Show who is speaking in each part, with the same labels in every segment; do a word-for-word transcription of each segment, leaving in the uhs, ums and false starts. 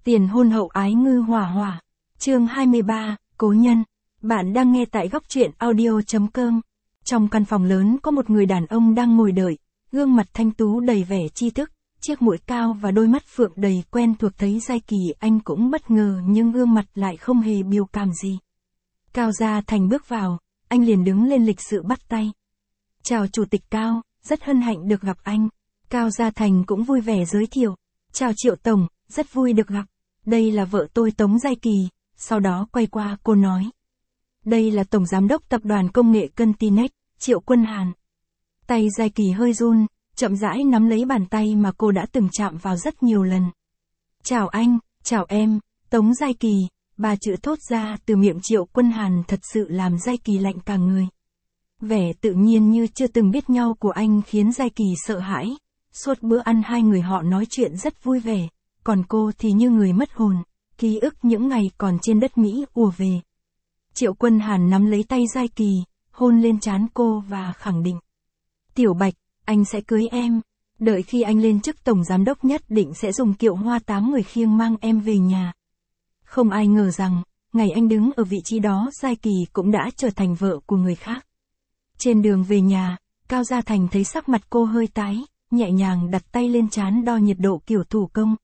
Speaker 1: Tiền hôn hậu ái ngư hỏa hỏa. Chương hai mươi ba, Cố nhân. Bạn đang nghe tại góc truyện audio.com. Trong căn phòng lớn có một người đàn ông đang ngồi đợi, gương mặt thanh tú đầy vẻ tri thức, chiếc mũi cao và đôi mắt phượng đầy quen thuộc. Thấy Giai Kỳ anh cũng bất ngờ nhưng gương mặt lại không hề biểu cảm gì. Cao Gia Thành bước vào, anh liền đứng lên lịch sự bắt tay. Chào Chủ tịch Cao, rất hân hạnh được gặp anh. Cao Gia Thành cũng vui vẻ giới thiệu. Chào Triệu Tổng, rất vui được gặp. Đây là vợ tôi Tống Giai Kỳ, sau đó quay qua cô nói. Đây là Tổng Giám đốc Tập đoàn Công nghệ Continex, Triệu Quân Hàn. Tay Giai Kỳ hơi run, chậm rãi nắm lấy bàn tay mà cô đã từng chạm vào rất nhiều lần. Chào anh, chào em, Tống Giai Kỳ, ba chữ thốt ra từ miệng Triệu Quân Hàn thật sự làm Giai Kỳ lạnh cả người. Vẻ tự nhiên như chưa từng biết nhau của anh khiến Giai Kỳ sợ hãi. Suốt bữa ăn hai người họ nói chuyện rất vui vẻ, còn cô thì như người mất hồn, ký ức những ngày còn trên đất Mỹ ùa về. Triệu Quân Hàn nắm lấy tay Giai Kỳ, hôn lên trán cô và khẳng định. Tiểu Bạch, anh sẽ cưới em. Đợi khi anh lên chức Tổng Giám đốc nhất định sẽ dùng kiệu hoa tám người khiêng mang em về nhà. Không ai ngờ rằng, ngày anh đứng ở vị trí đó Giai Kỳ cũng đã trở thành vợ của người khác. Trên đường về nhà, Cao Gia Thành thấy sắc mặt cô hơi tái, nhẹ nhàng đặt tay lên trán đo nhiệt độ kiểu thủ công.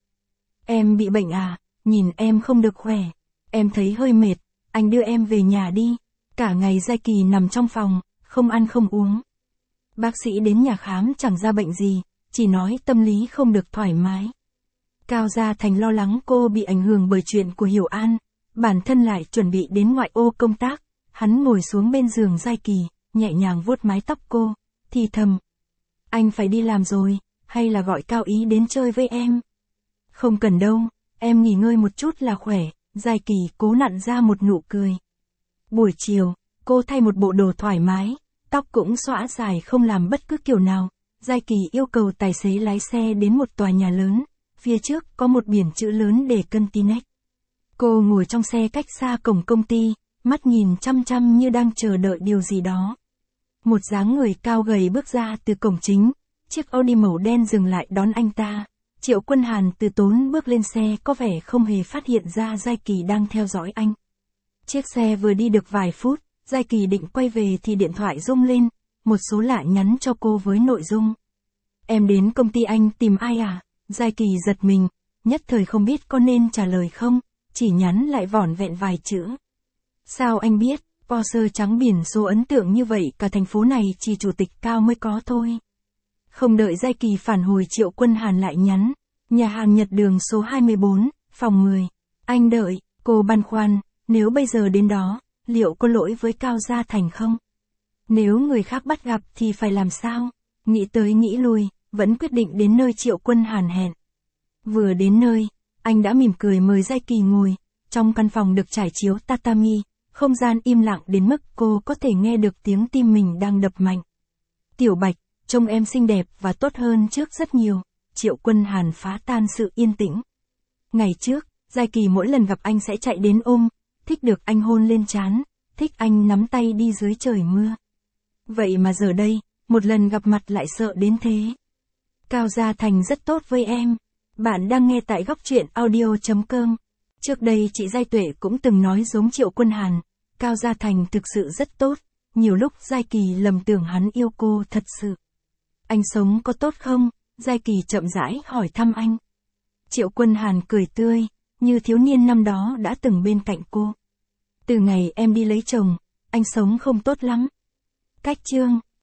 Speaker 1: Em bị bệnh à, nhìn em không được khỏe, em thấy hơi mệt, anh đưa em về nhà đi. Cả ngày Giai Kỳ nằm trong phòng, không ăn không uống. Bác sĩ đến nhà khám chẳng ra bệnh gì, chỉ nói tâm lý không được thoải mái. Cao Gia Thành lo lắng cô bị ảnh hưởng bởi chuyện của Hiểu An, bản thân lại chuẩn bị đến ngoại ô công tác. Hắn ngồi xuống bên giường Giai Kỳ, nhẹ nhàng vuốt mái tóc cô, thì thầm. Anh phải đi làm rồi, hay là gọi Cao Ý đến chơi với em? Không cần đâu, em nghỉ ngơi một chút là khỏe. Giai Kỳ cố nặn ra một nụ cười. Buổi chiều, cô thay một bộ đồ thoải mái, tóc cũng xõa dài không làm bất cứ kiểu nào. Giai Kỳ yêu cầu tài xế lái xe đến một tòa nhà lớn, phía trước có một biển chữ lớn để Continex. Cô ngồi trong xe cách xa cổng công ty, mắt nhìn chăm chăm như đang chờ đợi điều gì đó. Một dáng người cao gầy bước ra từ cổng chính, chiếc Audi màu đen dừng lại đón anh ta. Triệu Quân Hàn từ tốn bước lên xe có vẻ không hề phát hiện ra Giai Kỳ đang theo dõi anh. Chiếc xe vừa đi được vài phút, Giai Kỳ định quay về thì điện thoại rung lên, một số lạ nhắn cho cô với nội dung. Em đến công ty anh tìm ai à? Giai Kỳ giật mình, nhất thời không biết có nên trả lời không, chỉ nhắn lại vỏn vẹn vài chữ. Sao anh biết, Porsche trắng biển số ấn tượng như vậy cả thành phố này chỉ Chủ tịch Cao mới có thôi. Không đợi Giai Kỳ phản hồi Triệu Quân Hàn lại nhắn, nhà hàng Nhật Đường số hai mươi bốn, phòng mười. Anh đợi, cô băn khoăn, nếu bây giờ đến đó, liệu có lỗi với Cao Gia Thành không? Nếu người khác bắt gặp thì phải làm sao? Nghĩ tới nghĩ lui, vẫn quyết định đến nơi Triệu Quân Hàn hẹn. Vừa đến nơi, anh đã mỉm cười mời Giai Kỳ ngồi, trong căn phòng được trải chiếu tatami, không gian im lặng đến mức cô có thể nghe được tiếng tim mình đang đập mạnh. Tiểu Bạch, trông em xinh đẹp và tốt hơn trước rất nhiều. Triệu Quân Hàn phá tan sự yên tĩnh. Ngày trước, Giai Kỳ mỗi lần gặp anh sẽ chạy đến ôm, thích được anh hôn lên trán, thích anh nắm tay đi dưới trời mưa. Vậy mà giờ đây, một lần gặp mặt lại sợ đến thế. Cao Gia Thành rất tốt với em. Bạn đang nghe tại góc truyện audio.com. Trước đây chị Giai Tuệ cũng từng nói giống Triệu Quân Hàn, Cao Gia Thành thực sự rất tốt, nhiều lúc Giai Kỳ lầm tưởng hắn yêu cô thật sự. Anh sống có tốt không? Giai Kỳ chậm rãi hỏi thăm anh. Triệu Quân Hàn cười tươi, như thiếu niên năm đó đã từng bên cạnh cô. Từ ngày em đi lấy chồng, anh sống không tốt lắm. Cách chương